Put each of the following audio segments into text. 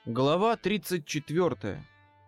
Глава 34.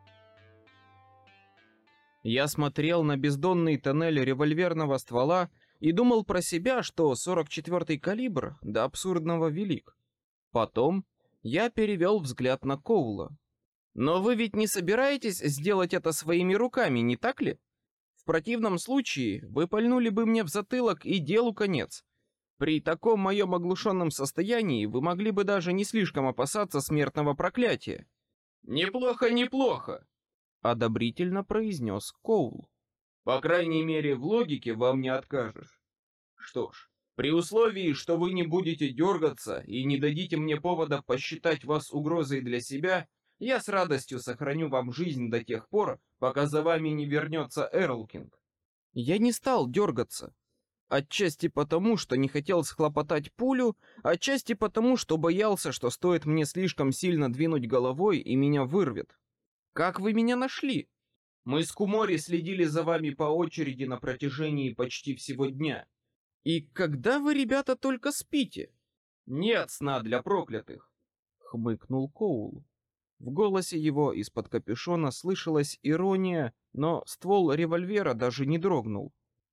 Я смотрел на бездонный тоннель револьверного ствола и думал про себя, что 44-й калибр до абсурдного велик. Потом я перевел взгляд на Коула. Но вы ведь не собираетесь сделать это своими руками, не так ли? В противном случае вы пальнули бы мне в затылок, и делу конец. При таком моем оглушенном состоянии вы могли бы даже не слишком опасаться смертного проклятия. Неплохо, неплохо, одобрительно произнес Коул. По крайней мере, в логике вам не откажешь. Что ж, при условии, что вы не будете дергаться и не дадите мне повода посчитать вас угрозой для себя, я с радостью сохраню вам жизнь до тех пор, пока за вами не вернется Эрлкинг. Я не стал дергаться. Отчасти потому, что не хотел схлопотать пулю, отчасти потому, что боялся, что стоит мне слишком сильно двинуть головой и меня вырвет. Как вы меня нашли? Мы с Кумори следили за вами по очереди на протяжении почти всего дня. И когда вы, ребята, только спите? Нет сна для проклятых, хмыкнул Коул. В голосе его из-под капюшона слышалась ирония, но ствол револьвера даже не дрогнул.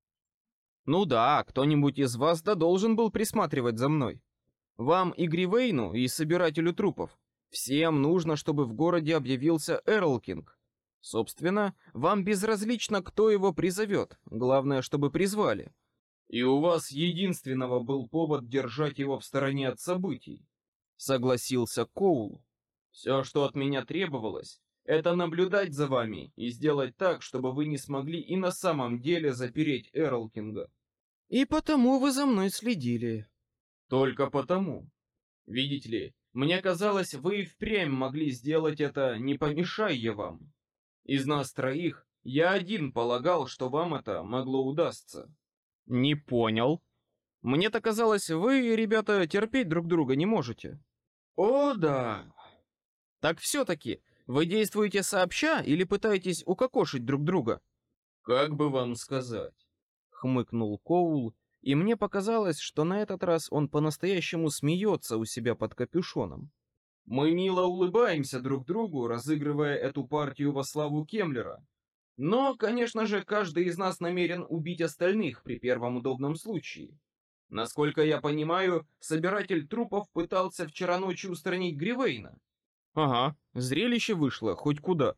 Ну да, кто-нибудь из вас да должен был присматривать за мной. Вам и Гривейну, и собирателю трупов. Всем нужно, чтобы в городе объявился Эрлкинг. Собственно, вам безразлично, кто его призовет, главное, чтобы призвали. И у вас единственного был повод держать его в стороне от событий, согласился Коул. Все, что от меня требовалось, это наблюдать за вами и сделать так, чтобы вы не смогли и на самом деле запереть Эрлкинга. И потому вы за мной следили. Только потому. Видите ли, мне казалось, вы и впрямь могли сделать это, не помешая я вам. Из нас троих я один полагал, что вам это могло удастся. Не понял. Мне-то казалось, вы, ребята, терпеть друг друга не можете. О, да. Так все-таки, вы действуете сообща или пытаетесь укокошить друг друга? Как бы вам сказать? Хмыкнул Коул, и мне показалось, что на этот раз он по-настоящему смеется у себя под капюшоном. Мы мило улыбаемся друг другу, разыгрывая эту партию во славу Кемлера. Но, конечно же, каждый из нас намерен убить остальных при первом удобном случае. Насколько я понимаю, собиратель трупов пытался вчера ночью устранить Гривейна. Ага, зрелище вышло хоть куда.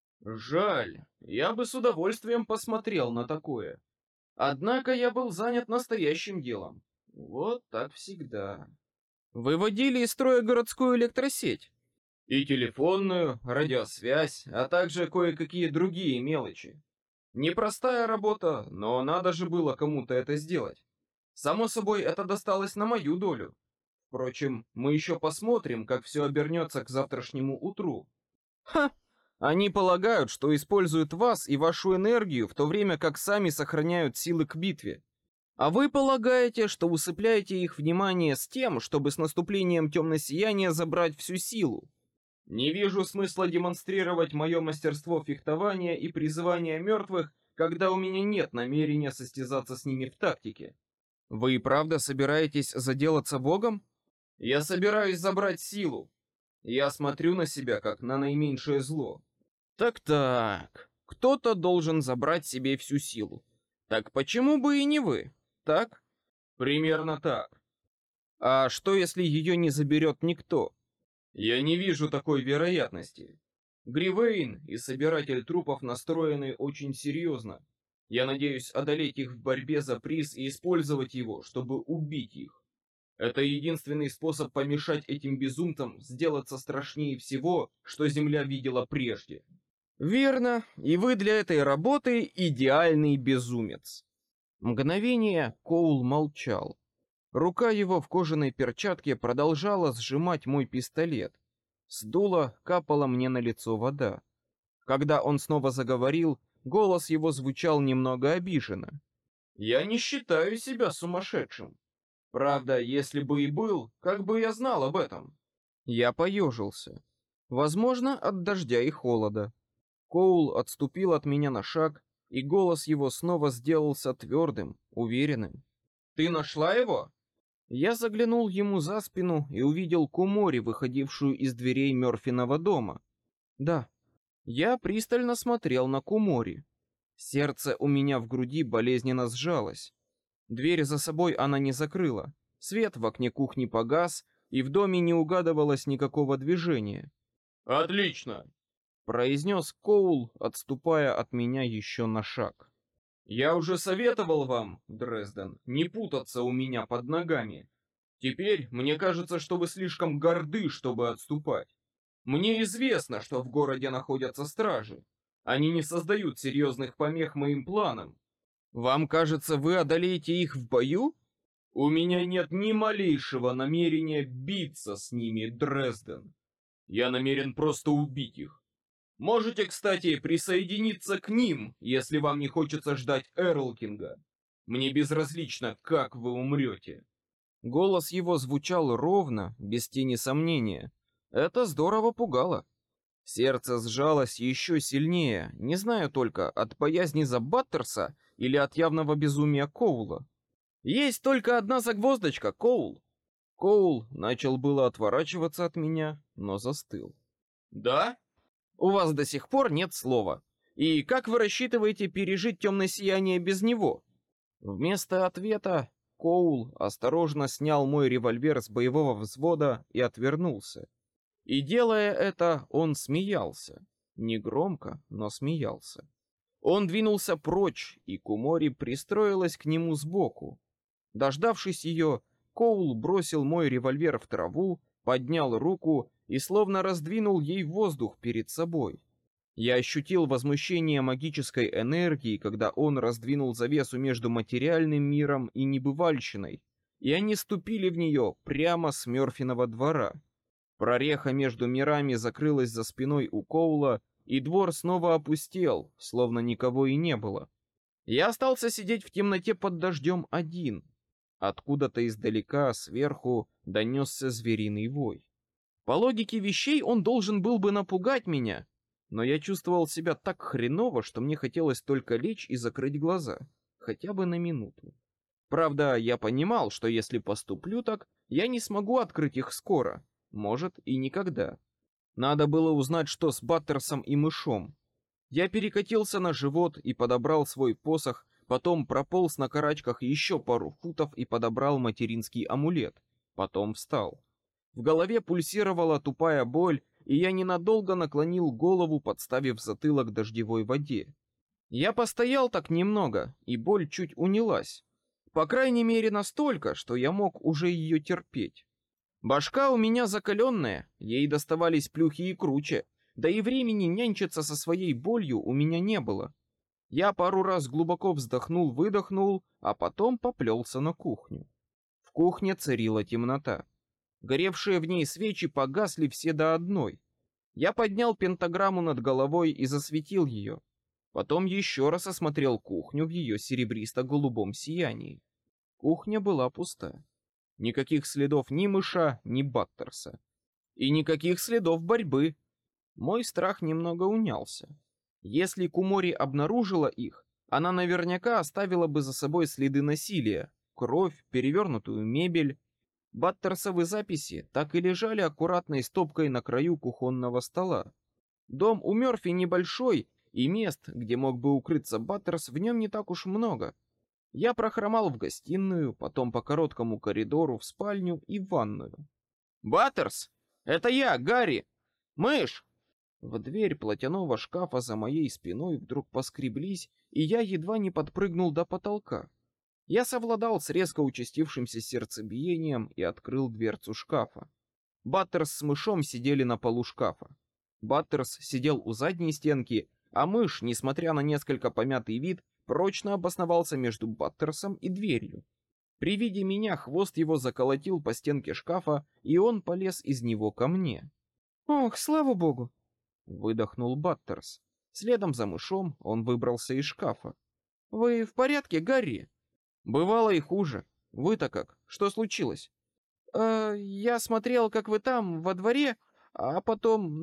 Жаль, я бы с удовольствием посмотрел на такое. Однако я был занят настоящим делом. Вот так всегда. Выводили из строя городскую электросеть. И телефонную, радиосвязь, а также кое-какие другие мелочи. Непростая работа, но надо же было кому-то это сделать. Само собой, это досталось на мою долю. Впрочем, мы еще посмотрим, как все обернется к завтрашнему утру. Ха! Они полагают, что используют вас и вашу энергию, в то время как сами сохраняют силы к битве. А вы полагаете, что усыпляете их внимание с тем, чтобы с наступлением темного сияния забрать всю силу. Не вижу смысла демонстрировать мое мастерство фехтования и призывания мертвых, когда у меня нет намерения состязаться с ними в тактике. Вы и правда собираетесь заделаться богом? Я собираюсь забрать силу. Я смотрю на себя как на наименьшее зло. Так, кто-то должен забрать себе всю силу. Так почему бы и не вы, так? Примерно так. А что, если ее не заберет никто? Я не вижу такой вероятности. Гривейн и собиратель трупов настроены очень серьезно. Я надеюсь одолеть их в борьбе за приз и использовать его, чтобы убить их. Это единственный способ помешать этим безумцам сделаться страшнее всего, что Земля видела прежде. Верно, и вы для этой работы идеальный безумец. Мгновение Коул молчал. Рука его в кожаной перчатке продолжала сжимать мой пистолет. С дула капала мне на лицо вода. Когда он снова заговорил, голос его звучал немного обиженно. Я не считаю себя сумасшедшим. Правда, если бы и был, как бы я знал об этом? Я поежился. Возможно, от дождя и холода. Коул отступил от меня на шаг, и голос его снова сделался твердым, уверенным. Ты нашла его? Я заглянул ему за спину и увидел Кумори, выходившую из дверей Мёрфиного дома. Да, я пристально смотрел на Кумори. Сердце у меня в груди болезненно сжалось. Дверь за собой она не закрыла. Свет в окне кухни погас, и в доме не угадывалось никакого движения. «Отлично!» — произнес Коул, отступая от меня еще на шаг. «Я уже советовал вам, Дрезден, не путаться у меня под ногами. Теперь мне кажется, что вы слишком горды, чтобы отступать. Мне известно, что в городе находятся стражи. Они не создают серьезных помех моим планам. Вам кажется, вы одолеете их в бою? У меня нет ни малейшего намерения биться с ними, Дрезден. Я намерен просто убить их. Можете, кстати, присоединиться к ним, если вам не хочется ждать Эрлкинга. Мне безразлично, как вы умрете». Голос его звучал ровно, без тени сомнения. Это здорово пугало. Сердце сжалось еще сильнее, не знаю только, от боязни за Баттерса или от явного безумия Коула. Есть только одна загвоздочка, Коул. Коул начал было отворачиваться от меня, но застыл. «Да?» У вас до сих пор нет слова. И как вы рассчитываете пережить темное сияние без него? Вместо ответа Коул осторожно снял мой револьвер с боевого взвода и отвернулся. И делая это, он смеялся. Негромко, но смеялся. Он двинулся прочь, и Кумори пристроилась к нему сбоку. Дождавшись ее, Коул бросил мой револьвер в траву, поднял руку и словно раздвинул ей воздух перед собой. Я ощутил возмущение магической энергии, когда он раздвинул завесу между материальным миром и небывальщиной, и они ступили в нее прямо с Мёрфиного двора. Прореха между мирами закрылась за спиной у Коула, и двор снова опустел, словно никого и не было. Я остался сидеть в темноте под дождем один. Откуда-то издалека, сверху, донесся звериный вой. По логике вещей он должен был бы напугать меня, но я чувствовал себя так хреново, что мне хотелось только лечь и закрыть глаза, хотя бы на минуту. Правда, я понимал, что если поступлю так, я не смогу открыть их скоро, может и никогда. Надо было узнать, что с Баттерсом и мышом. Я перекатился на живот и подобрал свой посох, потом прополз на карачках еще пару футов и подобрал материнский амулет, потом встал. В голове пульсировала тупая боль, и я ненадолго наклонил голову, подставив затылок дождевой воде. Я постоял так немного, и боль чуть унялась. По крайней мере настолько, что я мог уже ее терпеть. Башка у меня закаленная, ей доставались плюхи и круче, да и времени нянчиться со своей болью у меня не было. Я пару раз глубоко вздохнул-выдохнул, а потом поплелся на кухню. В кухне царила темнота. Горевшие в ней свечи погасли все до одной. Я поднял пентаграмму над головой и засветил ее. Потом еще раз осмотрел кухню в ее серебристо-голубом сиянии. Кухня была пуста. Никаких следов ни мыша, ни Баттерса. И никаких следов борьбы. Мой страх немного унялся. Если Кумори обнаружила их, она наверняка оставила бы за собой следы насилия, кровь, перевернутую мебель. Баттерсовы записи так и лежали аккуратной стопкой на краю кухонного стола. Дом у Мёрфи небольшой, и мест, где мог бы укрыться Баттерс, в нем не так уж много. Я прохромал в гостиную, потом по короткому коридору в спальню и в ванную. «Баттерс! Это я, Гарри! Мышь!» В дверь платяного шкафа за моей спиной вдруг поскреблись, и я едва не подпрыгнул до потолка. Я совладал с резко участившимся сердцебиением и открыл дверцу шкафа. Баттерс с мышом сидели на полу шкафа. Баттерс сидел у задней стенки, а мышь, несмотря на несколько помятый вид, прочно обосновался между Баттерсом и дверью. При виде меня хвост его заколотил по стенке шкафа, и он полез из него ко мне. «Ох, слава богу!» — выдохнул Баттерс. Следом за мышом он выбрался из шкафа. «Вы в порядке, Гарри?» «Бывало и хуже. Вы-то как? Что случилось?» «Я смотрел, как вы там, во дворе, а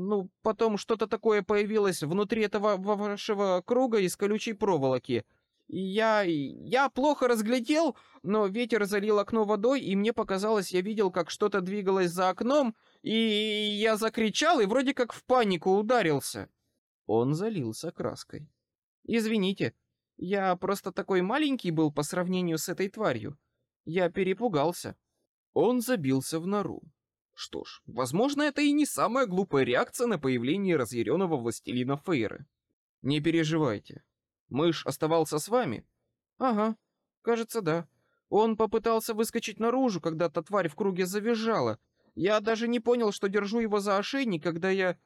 потом что-то такое появилось внутри этого вашего круга из колючей проволоки, Я плохо разглядел, но ветер залил окно водой, и мне показалось, я видел, как что-то двигалось за окном, и я закричал и вроде как в панику ударился. Он залился краской. Извините, я просто такой маленький был по сравнению с этой тварью. Я перепугался. Он забился в нору. Что ж, возможно, это и не самая глупая реакция на появление разъяренного властелина Фейры. Не переживайте. Мышь оставался с вами? Ага, кажется, да. Он попытался выскочить наружу, когда та тварь в круге завизжала. Я даже не понял, что держу его за ошейник, когда я...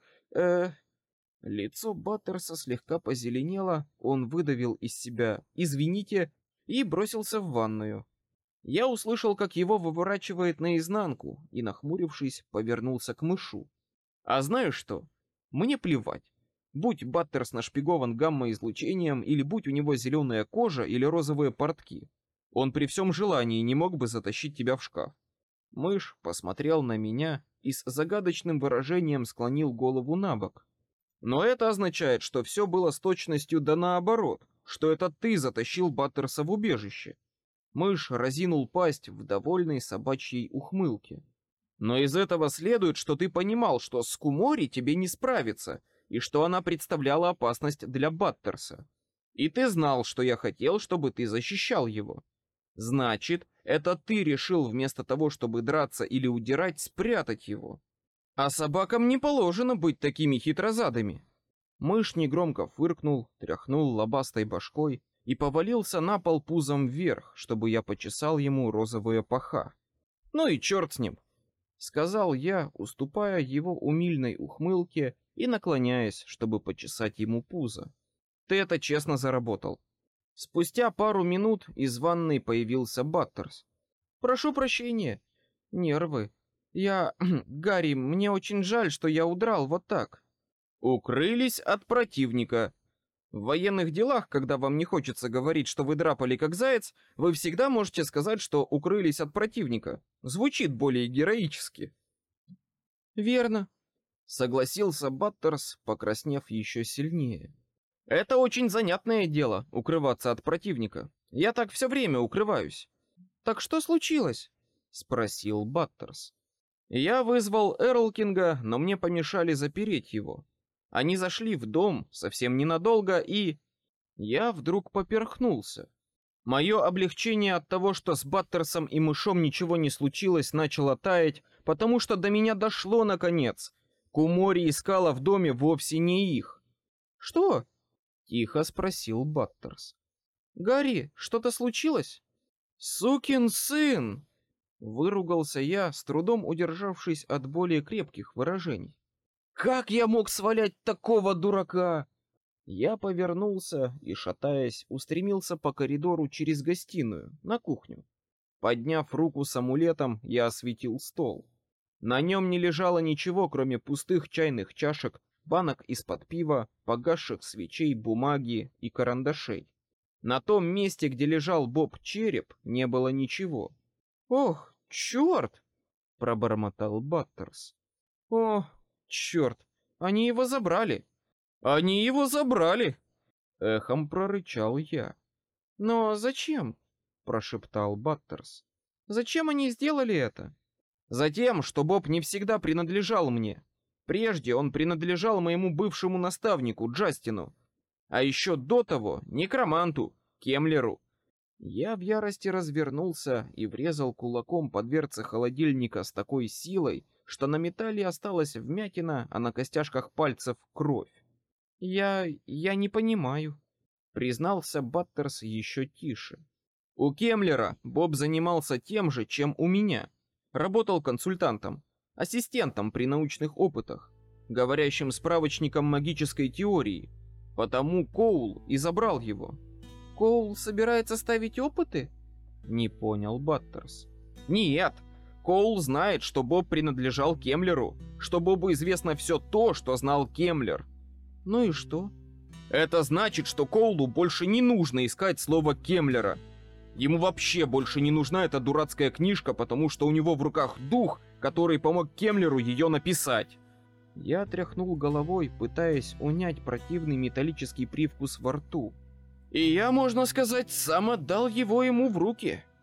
Лицо Баттерса слегка позеленело, он выдавил из себя «извините» и бросился в ванную. Я услышал, как его выворачивает наизнанку, и, нахмурившись, повернулся к мышу. А знаешь что? Мне плевать. Будь Баттерс нашпигован гамма-излучением, или будь у него зеленая кожа или розовые портки, он при всем желании не мог бы затащить тебя в шкаф. Мышь посмотрел на меня и с загадочным выражением склонил голову набок. Но это означает, что все было с точностью да наоборот, что это ты затащил Баттерса в убежище. Мышь разинул пасть в довольной собачьей ухмылке. Но из этого следует, что ты понимал, что с Кумори тебе не справиться, и что она представляла опасность для Баттерса. И ты знал, что я хотел, чтобы ты защищал его. Значит, это ты решил вместо того, чтобы драться или удирать, спрятать его. А собакам не положено быть такими хитрозадыми. Мышь негромко фыркнул, тряхнул лобастой башкой и повалился на пол пузом вверх, чтобы я почесал ему розовые паха. Ну и черт с ним, сказал я, уступая его умильной ухмылке и наклоняясь, чтобы почесать ему пузо. Ты это честно заработал. Спустя пару минут из ванной появился Баттерс. Прошу прощения. Нервы. Гарри, мне очень жаль, что я удрал вот так. Укрылись от противника. В военных делах, когда вам не хочется говорить, что вы драпали как заяц, вы всегда можете сказать, что укрылись от противника. Звучит более героически. Верно, согласился Баттерс, покраснев еще сильнее. Это очень занятное дело — укрываться от противника. Я так все время укрываюсь. Так что случилось? Спросил Баттерс. Я вызвал Эрлкинга, но мне помешали запереть его. Они зашли в дом совсем ненадолго, и... Я вдруг поперхнулся. Мое облегчение от того, что с Баттерсом и мышом ничего не случилось, начало таять, потому что до меня дошло наконец. Кумори искала в доме вовсе не их. Что? Тихо спросил Баттерс. Гарри, что-то случилось? Сукин сын! Выругался я, с трудом удержавшись от более крепких выражений. Как я мог свалять такого дурака? Я повернулся и, шатаясь, устремился по коридору через гостиную, на кухню. Подняв руку с амулетом, я осветил стол. На нем не лежало ничего, кроме пустых чайных чашек, банок из-под пива, погасших свечей, бумаги и карандашей. На том месте, где лежал Боб-череп, не было ничего. «Ох, черт!» — пробормотал Баттерс. «О, черт! Они его забрали!» «Они его забрали!» — эхом прорычал я. «Но зачем?» — прошептал Баттерс. «Зачем они сделали это?» «Затем, что Боб не всегда принадлежал мне. Прежде он принадлежал моему бывшему наставнику Джастину, а еще до того некроманту Кемлеру». Я в ярости развернулся и врезал кулаком по дверце холодильника с такой силой, что на металле осталась вмятина, а на костяшках пальцев кровь. Я не понимаю, признался Баттерс еще тише. У Кемлера Боб занимался тем же, чем у меня. Работал консультантом, ассистентом при научных опытах, говорящим справочником магической теории. Потому Коул и забрал его. Коул собирается ставить опыты? Не понял Баттерс. Нет, Коул знает, что Боб принадлежал Кемлеру, что Бобу известно все то, что знал Кемлер. Ну и что? Это значит, что Коулу больше не нужно искать слово Кемлера. Ему вообще больше не нужна эта дурацкая книжка, потому что у него в руках дух, который помог Кемлеру ее написать. Я тряхнул головой, пытаясь унять противный металлический привкус во рту. И я, можно сказать, сам отдал его ему в руки.